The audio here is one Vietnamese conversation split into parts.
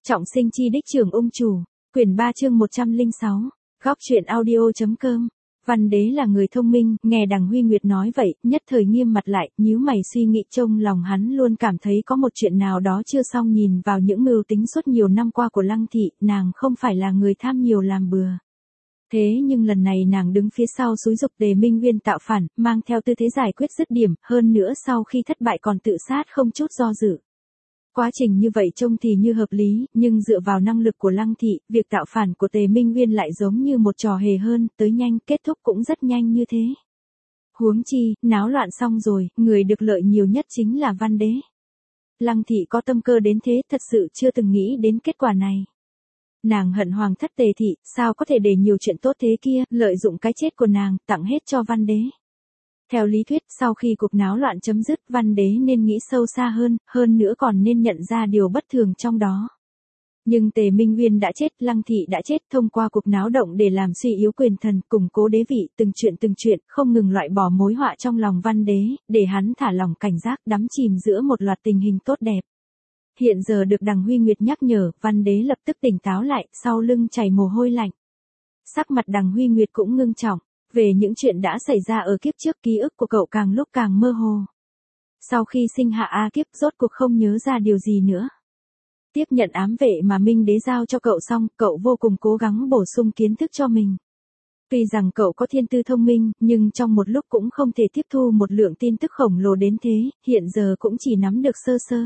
Trọng sinh chi đích trưởng ung chủ, quyển 3 chương 106, góc truyện audio.com. Văn Đế là người thông minh, nghe Đằng Huy Nguyệt nói vậy, nhất thời nghiêm mặt lại, nhíu mày suy nghĩ, trong lòng hắn luôn cảm thấy có một chuyện nào đó chưa xong. Nhìn vào những mưu tính suốt nhiều năm qua của Lăng Thị, nàng không phải là người tham nhiều làm bừa. Thế nhưng lần này nàng đứng phía sau xúi giục Tề Minh Nguyên tạo phản, mang theo tư thế giải quyết dứt điểm, hơn nữa sau khi thất bại còn tự sát không chút do dự. Quá trình như vậy trông thì như hợp lý, nhưng dựa vào năng lực của Lăng Thị, việc tạo phản của Tề Minh Nguyên lại giống như một trò hề hơn, tới nhanh, kết thúc cũng rất nhanh như thế. Huống chi, náo loạn xong rồi, người được lợi nhiều nhất chính là Văn Đế. Lăng Thị có tâm cơ đến thế, thật sự chưa từng nghĩ đến kết quả này. Nàng hận hoàng thất Tề Thị, sao có thể để nhiều chuyện tốt thế kia, lợi dụng cái chết của nàng, tặng hết cho Văn Đế. Theo lý thuyết, sau khi cuộc náo loạn chấm dứt, Văn Đế nên nghĩ sâu xa hơn nữa còn nên nhận ra điều bất thường trong đó. Nhưng Tề Minh Nguyên đã chết, Lăng Thị đã chết, thông qua cuộc náo động để làm suy yếu quyền thần, củng cố đế vị, từng chuyện, không ngừng loại bỏ mối họa trong lòng Văn Đế, để hắn thả lỏng cảnh giác, đắm chìm giữa một loạt tình hình tốt đẹp. Hiện giờ được Đằng Huy Nguyệt nhắc nhở, Văn Đế lập tức tỉnh táo lại, sau lưng chảy mồ hôi lạnh. Sắc mặt Đằng Huy Nguyệt cũng ngưng trọng. Về những chuyện đã xảy ra ở kiếp trước, ký ức của cậu càng lúc càng mơ hồ. Sau khi sinh hạ A Kiếp, rốt cuộc không nhớ ra điều gì nữa. Tiếp nhận ám vệ mà Minh Đế giao cho cậu xong, cậu vô cùng cố gắng bổ sung kiến thức cho mình. Tuy rằng cậu có thiên tư thông minh, nhưng trong một lúc cũng không thể tiếp thu một lượng tin tức khổng lồ đến thế, hiện giờ cũng chỉ nắm được sơ sơ.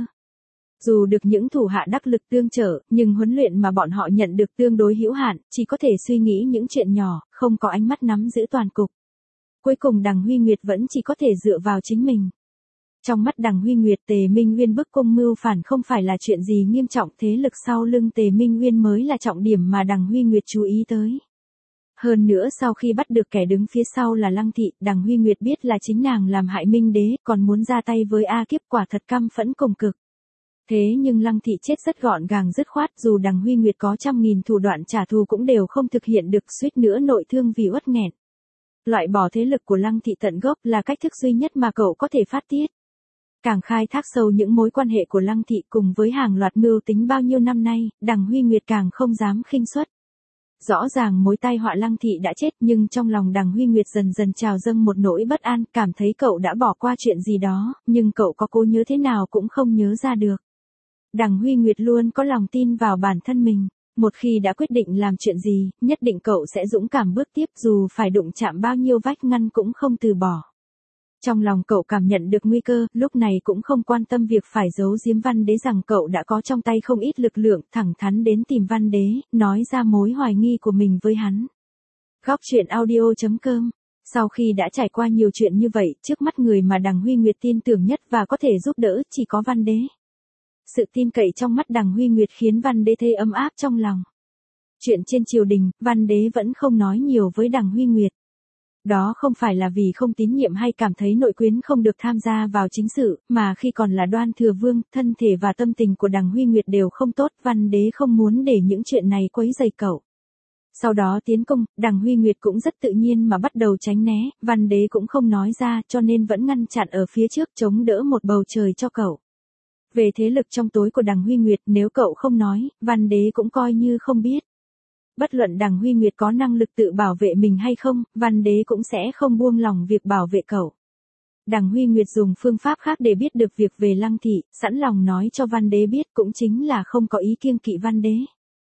Dù được những thủ hạ đắc lực tương trợ, nhưng huấn luyện mà bọn họ nhận được tương đối hữu hạn, chỉ có thể suy nghĩ những chuyện nhỏ, không có ánh mắt nắm giữ toàn cục. Cuối cùng Đằng Huy Nguyệt vẫn chỉ có thể dựa vào chính mình. Trong mắt Đằng Huy Nguyệt, Tề Minh Nguyên bức cung mưu phản không phải là chuyện gì nghiêm trọng, thế lực sau lưng Tề Minh Nguyên mới là trọng điểm mà Đằng Huy Nguyệt chú ý tới. Hơn nữa sau khi bắt được kẻ đứng phía sau là Lăng Thị, Đằng Huy Nguyệt biết là chính nàng làm hại Minh Đế, còn muốn ra tay với A Kiếp, quả thật căm phẫn cùng cực. Thế nhưng Lăng Thị chết rất gọn gàng dứt khoát, dù Đằng Huy Nguyệt có trăm nghìn thủ đoạn trả thù cũng đều không thực hiện được, suýt nữa nội thương vì uất nghẹn. Loại bỏ thế lực của Lăng Thị tận gốc là cách thức duy nhất mà cậu có thể phát tiết. Càng khai thác sâu những mối quan hệ của Lăng Thị cùng với hàng loạt mưu tính bao nhiêu năm nay, Đằng Huy Nguyệt càng không dám khinh suất. Rõ ràng mối tai họa Lăng Thị đã chết, nhưng trong lòng Đằng Huy Nguyệt dần dần trào dâng một nỗi bất an, cảm thấy cậu đã bỏ qua chuyện gì đó, nhưng cậu có cố nhớ thế nào cũng không nhớ ra được. Đằng Huy Nguyệt luôn có lòng tin vào bản thân mình, một khi đã quyết định làm chuyện gì, nhất định cậu sẽ dũng cảm bước tiếp, dù phải đụng chạm bao nhiêu vách ngăn cũng không từ bỏ. Trong lòng cậu cảm nhận được nguy cơ, lúc này cũng không quan tâm việc phải giấu giếm Văn Đế rằng cậu đã có trong tay không ít lực lượng, thẳng thắn đến tìm Văn Đế, nói ra mối hoài nghi của mình với hắn. Góc truyện audio.com. Sau khi đã trải qua nhiều chuyện như vậy, trước mắt người mà Đằng Huy Nguyệt tin tưởng nhất và có thể giúp đỡ chỉ có Văn Đế. Sự tin cậy trong mắt Đằng Huy Nguyệt khiến Văn Đế thấy ấm áp trong lòng. Chuyện trên triều đình, Văn Đế vẫn không nói nhiều với Đằng Huy Nguyệt. Đó không phải là vì không tín nhiệm hay cảm thấy nội quyến không được tham gia vào chính sự, mà khi còn là Đoan Thừa Vương, thân thể và tâm tình của Đằng Huy Nguyệt đều không tốt, Văn Đế không muốn để những chuyện này quấy rầy cậu. Sau đó tiến công, Đằng Huy Nguyệt cũng rất tự nhiên mà bắt đầu tránh né, Văn Đế cũng không nói ra, cho nên vẫn ngăn chặn ở phía trước, chống đỡ một bầu trời cho cậu. Về thế lực trong tối của Đằng Huy Nguyệt, nếu cậu không nói, Văn Đế cũng coi như không biết. Bất luận Đằng Huy Nguyệt có năng lực tự bảo vệ mình hay không, Văn Đế cũng sẽ không buông lòng việc bảo vệ cậu. Đằng Huy Nguyệt dùng phương pháp khác để biết được việc về Lăng Thị, sẵn lòng nói cho Văn Đế biết, cũng chính là không có ý kiêng kỵ Văn Đế.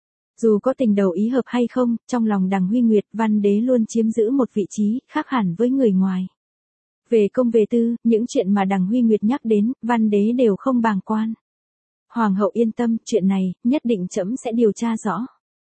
Dù có tình đầu ý hợp hay không, trong lòng Đằng Huy Nguyệt, Văn Đế luôn chiếm giữ một vị trí khác hẳn với người ngoài. Về công về tư, những chuyện mà Đằng Huy Nguyệt nhắc đến, Văn Đế đều không bàng quan. Hoàng hậu yên tâm, chuyện này, nhất định trẫm sẽ điều tra rõ.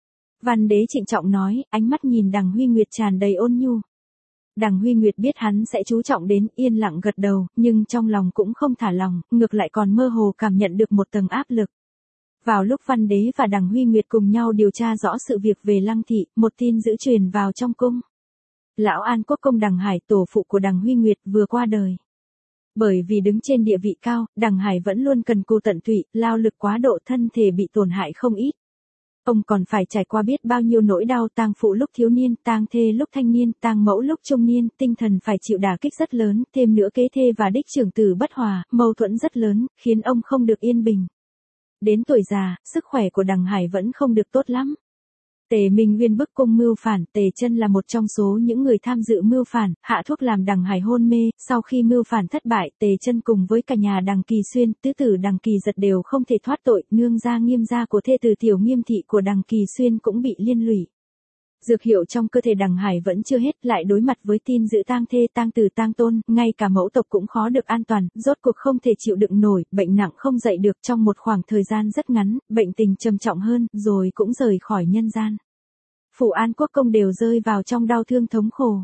Văn Đế trịnh trọng nói, ánh mắt nhìn Đằng Huy Nguyệt tràn đầy ôn nhu. Đằng Huy Nguyệt biết hắn sẽ chú trọng đến, yên lặng gật đầu, nhưng trong lòng cũng không thả lòng, ngược lại còn mơ hồ cảm nhận được một tầng áp lực. Vào lúc Văn Đế và Đằng Huy Nguyệt cùng nhau điều tra rõ sự việc về Lăng Thị, một tin dữ truyền vào trong cung. Lão An Quốc công Đằng Hải, tổ phụ của Đằng Huy Nguyệt, vừa qua đời. Bởi vì đứng trên địa vị cao, Đằng Hải vẫn luôn cần cù tận tụy, lao lực quá độ, thân thể bị tổn hại không ít. Ông còn phải trải qua biết bao nhiêu nỗi đau, tang phụ lúc thiếu niên, tang thê lúc thanh niên, tang mẫu lúc trung niên, tinh thần phải chịu đả kích rất lớn, thêm nữa kế thê và đích trưởng tử bất hòa, mâu thuẫn rất lớn, khiến ông không được yên bình. đến tuổi già, sức khỏe của Đằng Hải vẫn không được tốt lắm. Tề Minh Nguyên bức cung mưu phản, Tề Chân là một trong số những người tham dự mưu phản, hạ thuốc làm Đằng Hải hôn mê, sau khi mưu phản thất bại, Tề Chân cùng với cả nhà Đằng Kỳ Xuyên, tứ tử Đằng Kỳ Giật đều không thể thoát tội, nương gia Nghiêm gia của thê tử Tiểu Nghiêm thị của Đằng Kỳ Xuyên cũng bị liên lụy. Dược hiệu trong cơ thể Đằng Hải vẫn chưa hết, lại đối mặt với tin dữ tang thê tang tử tang tôn, ngay cả mẫu tộc cũng khó được an toàn, rốt cuộc không thể chịu đựng nổi, bệnh nặng không dậy được, trong một khoảng thời gian rất ngắn, bệnh tình trầm trọng hơn, rồi cũng rời khỏi nhân gian. Phủ An Quốc công đều rơi vào trong đau thương thống khổ.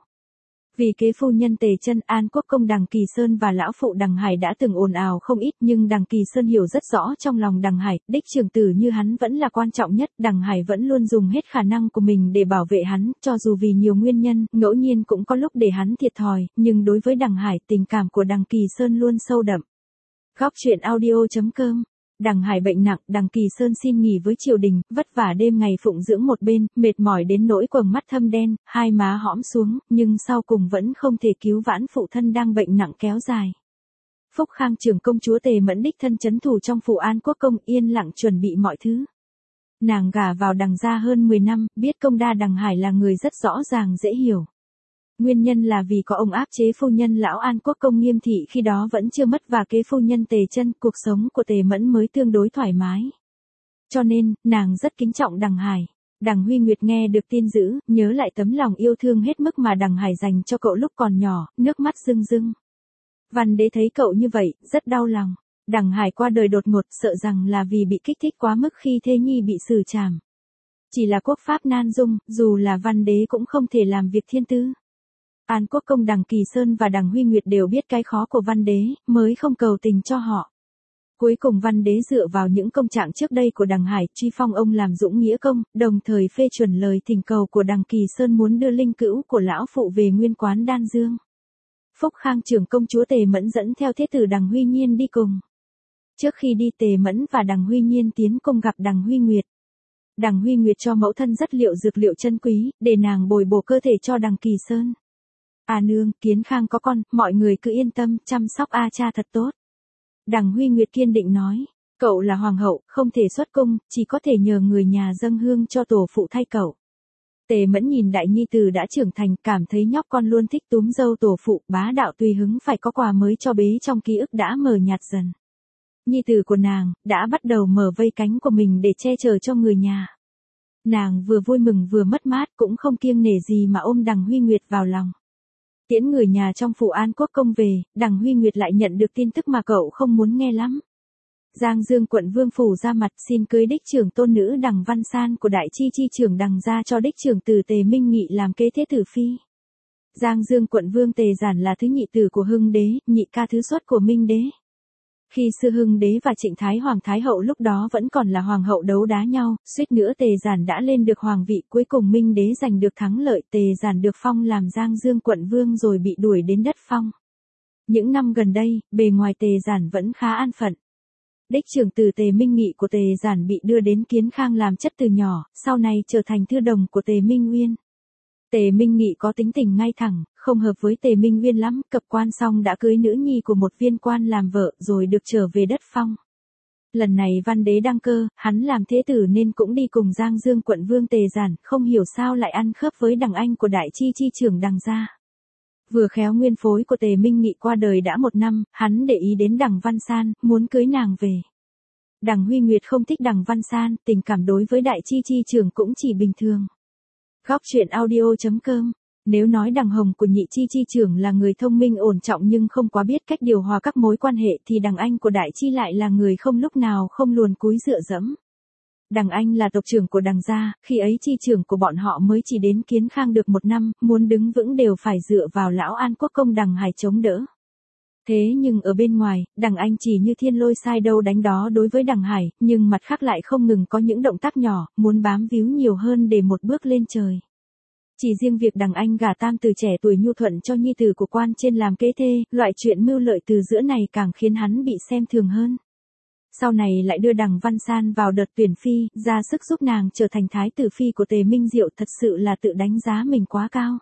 Vì kế phu nhân Tề Chân, An Quốc công Đằng Kỳ Sơn và lão phụ Đằng Hải đã từng ồn ào không ít, nhưng Đằng Kỳ Sơn hiểu rất rõ trong lòng Đằng Hải, đích trưởng tử như hắn vẫn là quan trọng nhất, Đằng Hải vẫn luôn dùng hết khả năng của mình để bảo vệ hắn, cho dù vì nhiều nguyên nhân, ngẫu nhiên cũng có lúc để hắn thiệt thòi, nhưng đối với Đằng Hải, tình cảm của Đằng Kỳ Sơn luôn sâu đậm. Góc truyện audio.com. Đằng Hải bệnh nặng, Đằng Kỳ Sơn xin nghỉ với triều đình, vất vả đêm ngày phụng dưỡng một bên, mệt mỏi đến nỗi quầng mắt thâm đen, hai má hõm xuống, nhưng sau cùng vẫn không thể cứu vãn phụ thân đang bệnh nặng kéo dài. Phúc Khang trưởng công chúa Tề Mẫn đích thân chấn thủ trong phủ An Quốc công, yên lặng chuẩn bị mọi thứ. Nàng gả vào Đằng gia hơn 10 năm, biết công đa Đằng Hải là người rất rõ ràng dễ hiểu. Nguyên nhân là vì có ông áp chế phu nhân lão An Quốc công Nghiêm thị khi đó vẫn chưa mất và kế phu nhân Tề Chân, cuộc sống của Tề Mẫn mới tương đối thoải mái. Cho nên, nàng rất kính trọng Đằng Hải. Đằng Huy Nguyệt nghe được tin dữ, nhớ lại tấm lòng yêu thương hết mức mà Đằng Hải dành cho cậu lúc còn nhỏ, nước mắt rưng rưng. Văn đế thấy cậu như vậy, rất đau lòng. Đằng Hải qua đời đột ngột, sợ rằng là vì bị kích thích quá mức khi thê nhi bị xử trảm. Chỉ là quốc pháp nan dung, dù là văn đế cũng không thể làm việc thiên tư. An Quốc công Đằng Kỳ Sơn và Đằng Huy Nguyệt đều biết cái khó của văn đế, mới không cầu tình cho họ. Cuối cùng văn đế dựa vào những công trạng trước đây của Đằng Hải, truy phong ông làm dũng nghĩa công, đồng thời phê chuẩn lời thỉnh cầu của Đằng Kỳ Sơn muốn đưa linh cữu của lão phụ về nguyên quán Đan Dương. Phúc Khang trưởng công chúa Tề Mẫn dẫn theo thế tử Đằng Huy Nhiên đi cùng. Trước khi đi, Tề Mẫn và Đằng Huy Nhiên tiến cung gặp Đằng Huy Nguyệt. Đằng Huy Nguyệt cho mẫu thân rất dược liệu chân quý, để nàng bồi bổ cơ thể cho Đằng Kỳ Sơn. À nương, Kiến Khang có con, mọi người cứ yên tâm, chăm sóc A cha thật tốt. Đằng Huy Nguyệt kiên định nói, cậu là hoàng hậu, không thể xuất cung, chỉ có thể nhờ người nhà dâng hương cho tổ phụ thay cậu. Tề Mẫn nhìn đại nhi tử đã trưởng thành, cảm thấy nhóc con luôn thích túm dâu tổ phụ, bá đạo tùy hứng phải có quà mới cho bế trong ký ức đã mờ nhạt dần. Nhi tử của nàng, đã bắt đầu mở vây cánh của mình để che chở cho người nhà. Nàng vừa vui mừng vừa mất mát, cũng không kiêng nể gì mà ôm Đằng Huy Nguyệt vào lòng. Tiễn người nhà trong phủ An Quốc công về, Đằng Huy Nguyệt lại nhận được tin tức mà cậu không muốn nghe lắm. Giang Dương quận Vương phủ ra mặt xin cưới đích trưởng tôn nữ Đằng Văn San của đại chi chi trưởng Đằng gia cho đích trưởng tử Tề Minh Nghị làm kế thế tử phi. Giang Dương quận Vương Tề Giản là thứ nhị tử của Hưng đế, nhị ca thứ xuất của Minh đế. Khi xưa Hưng đế và Trịnh Thái Hoàng Thái hậu lúc đó vẫn còn là hoàng hậu đấu đá nhau, suýt nữa Tề Giản đã lên được hoàng vị, cuối cùng Minh đế giành được thắng lợi, Tề Giản được phong làm Giang Dương quận vương rồi bị đuổi đến đất phong. Những năm gần đây, bề ngoài Tề Giản vẫn khá an phận. Đích trưởng tử Tề Minh Nghị của Tề Giản bị đưa đến Kiến Khang làm chất từ nhỏ, sau này trở thành thư đồng của Tề Minh Uyên. Tề Minh Nghị có tính tình ngay thẳng, không hợp với Tề Minh Uyên lắm, cập quan xong đã cưới nữ nhi của một viên quan làm vợ rồi được trở về đất phong. Lần này văn đế đăng cơ, hắn làm thế tử nên cũng đi cùng Giang Dương quận Vương Tề Giản, không hiểu sao lại ăn khớp với Đằng anh của đại chi chi trưởng Đằng gia. Vừa khéo nguyên phối của Tề Minh Nghị qua đời đã 1 năm, hắn để ý đến Đằng Văn San, muốn cưới nàng về. Đằng Huy Nguyệt không thích Đằng Văn San, tình cảm đối với đại chi chi trưởng cũng chỉ bình thường. Góc truyện audio.com. Nếu nói Đằng Hồng của nhị chi chi trưởng là người thông minh ổn trọng nhưng không quá biết cách điều hòa các mối quan hệ thì Đằng Anh của đại chi lại là người không lúc nào không luồn cúi dựa dẫm. Đằng Anh là tộc trưởng của Đằng gia, khi ấy chi trưởng của bọn họ mới chỉ đến Kiến Khang được 1 năm, muốn đứng vững đều phải dựa vào lão An Quốc công Đằng Hải chống đỡ. Thế nhưng ở bên ngoài, Đằng Anh chỉ như thiên lôi sai đâu đánh đó đối với Đằng Hải, nhưng mặt khác lại không ngừng có những động tác nhỏ, muốn bám víu nhiều hơn để một bước lên trời. Chỉ riêng việc Đằng Anh gả tam từ trẻ tuổi nhu thuận cho nhi tử của quan trên làm kế thê, loại chuyện mưu lợi từ giữa này càng khiến hắn bị xem thường hơn. Sau này lại đưa Đằng Văn San vào đợt tuyển phi, ra sức giúp nàng trở thành thái tử phi của Tề Minh Diệu, thật sự là tự đánh giá mình quá cao.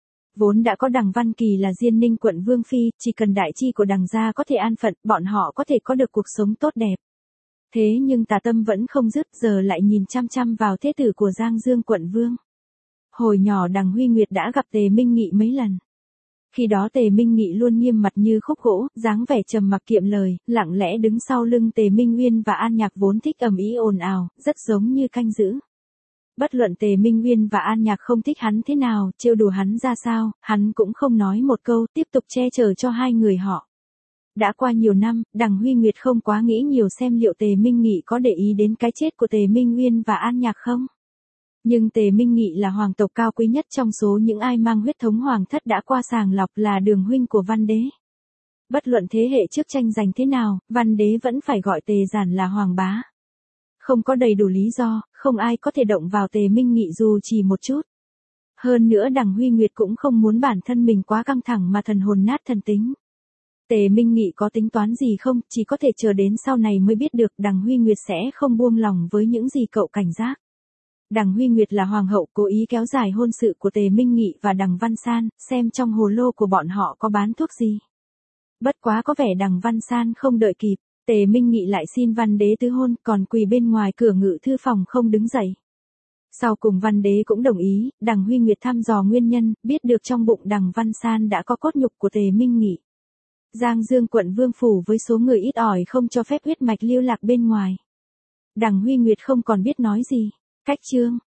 Vốn đã có Đằng Văn Kỳ là Diên Ninh quận vương phi, chỉ cần đại chi của Đằng gia có thể an phận, bọn họ có thể có được cuộc sống tốt đẹp. Thế nhưng tà tâm vẫn không dứt, giờ lại nhìn chăm chăm vào thế tử của Giang Dương quận vương. Hồi nhỏ Đằng Huy Nguyệt đã gặp Tề Minh Nghị mấy lần. Khi đó Tề Minh Nghị luôn nghiêm mặt như khúc gỗ, dáng vẻ trầm mặc kiệm lời, lặng lẽ đứng sau lưng Tề Minh Uyên và An Nhạc vốn thích ầm ĩ ồn ào, rất giống như canh giữ. Bất luận Tề Minh Uyên và An Nhạc không thích hắn thế nào, trêu đùa hắn ra sao, hắn cũng không nói một câu, tiếp tục che chở cho hai người họ. Đã qua nhiều năm, Đằng Huy Nguyệt không quá nghĩ nhiều xem liệu Tề Minh Nghị có để ý đến cái chết của Tề Minh Uyên và An Nhạc không. Nhưng Tề Minh Nghị là hoàng tộc cao quý nhất trong số những ai mang huyết thống hoàng thất đã qua sàng lọc, là đường huynh của Văn Đế. Bất luận thế hệ trước tranh giành thế nào, Văn Đế vẫn phải gọi Tề Giản là hoàng bá. Không có đầy đủ lý do, không ai có thể động vào Tề Minh Nghị dù chỉ một chút. Hơn nữa Đằng Huy Nguyệt cũng không muốn bản thân mình quá căng thẳng mà thần hồn nát thần tính. Tề Minh Nghị có tính toán gì không, chỉ có thể chờ đến sau này mới biết được. Đằng Huy Nguyệt sẽ không buông lòng với những gì cậu cảnh giác. Đằng Huy Nguyệt là hoàng hậu, cố ý kéo dài hôn sự của Tề Minh Nghị và Đằng Văn San, xem trong hồ lô của bọn họ có bán thuốc gì. Bất quá có vẻ Đằng Văn San không đợi kịp, Tề Minh Nghị lại xin Văn Đế tứ hôn, còn quỳ bên ngoài cửa ngự thư phòng không đứng dậy. Sau cùng Văn Đế cũng đồng ý. Đằng Huy Nguyệt thăm dò nguyên nhân, biết được trong bụng Đằng Văn San đã có cốt nhục của Tề Minh Nghị. Giang Dương quận vương phủ với số người ít ỏi không cho phép huyết mạch lưu lạc bên ngoài. Đằng Huy Nguyệt không còn biết nói gì. Cách chương